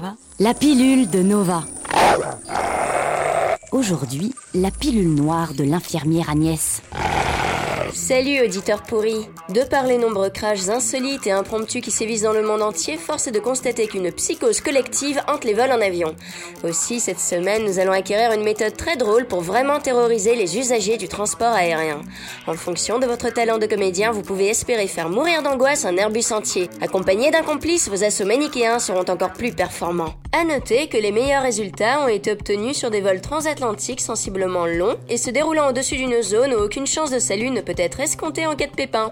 Nova. La pilule de Nova. Aujourd'hui, la pilule noire de l'infirmière Agnès. Salut auditeurs pourris. De par les nombreux crashs insolites et impromptus qui sévissent dans le monde entier, force est de constater qu'une psychose collective hante les vols en avion. Aussi, cette semaine, nous allons acquérir une méthode très drôle pour vraiment terroriser les usagers du transport aérien. En fonction de votre talent de comédien, vous pouvez espérer faire mourir d'angoisse un Airbus entier. Accompagné d'un complice, vos assauts manichéens seront encore plus performants. À noter que les meilleurs résultats ont été obtenus sur des vols transatlantiques sensiblement longs et se déroulant au-dessus d'une zone où aucune chance de salut ne peut être escomptée en cas de pépin.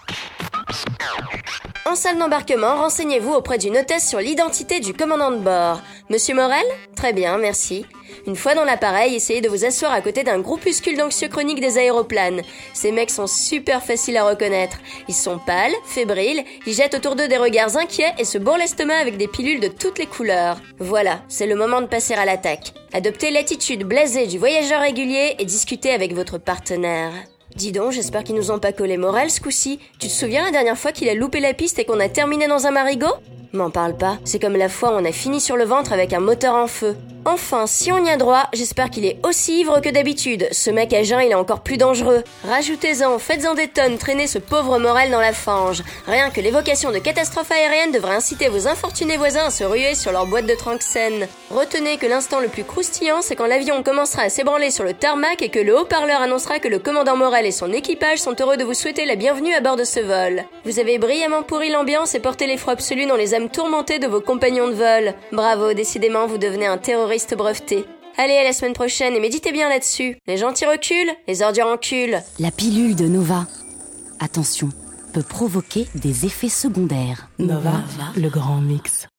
En salle d'embarquement, renseignez-vous auprès d'une hôtesse sur l'identité du commandant de bord. Monsieur Morel ? Très bien, merci. Une fois dans l'appareil, essayez de vous asseoir à côté d'un groupuscule d'anxieux chroniques des aéroplanes. Ces mecs sont super faciles à reconnaître. Ils sont pâles, fébriles, ils jettent autour d'eux des regards inquiets et se bourrent l'estomac avec des pilules de toutes les couleurs. Voilà, c'est le moment de passer à l'attaque. Adoptez l'attitude blasée du voyageur régulier et discutez avec votre partenaire. Dis donc, j'espère qu'ils nous ont pas collé Morel ce coup-ci. Tu te souviens la dernière fois qu'il a loupé la piste et qu'on a terminé dans un marigot ? M'en parle pas, c'est comme la fois où on a fini sur le ventre avec un moteur en feu. Enfin, si on y a droit, j'espère qu'il est aussi ivre que d'habitude. Ce mec à jeun, il est encore plus dangereux. Rajoutez-en, faites-en des tonnes, traînez ce pauvre Morel dans la fange. Rien que l'évocation de catastrophes aériennes devrait inciter vos infortunés voisins à se ruer sur leur boîte de Tranxène. Retenez que l'instant le plus croustillant, c'est quand l'avion commencera à s'ébranler sur le tarmac et que le haut-parleur annoncera que le commandant Morel et son équipage sont heureux de vous souhaiter la bienvenue à bord de ce vol. Vous avez brillamment pourri l'ambiance et porté l'effroi absolu dans les âmes tourmentées de vos compagnons de vol. Bravo, décidément, vous devenez un terroriste breveté. Allez, à la semaine prochaine et méditez bien là-dessus. Les gentils reculent, les ordures enculent. La pilule de Nova, attention, peut provoquer des effets secondaires. Nova, le grand mix.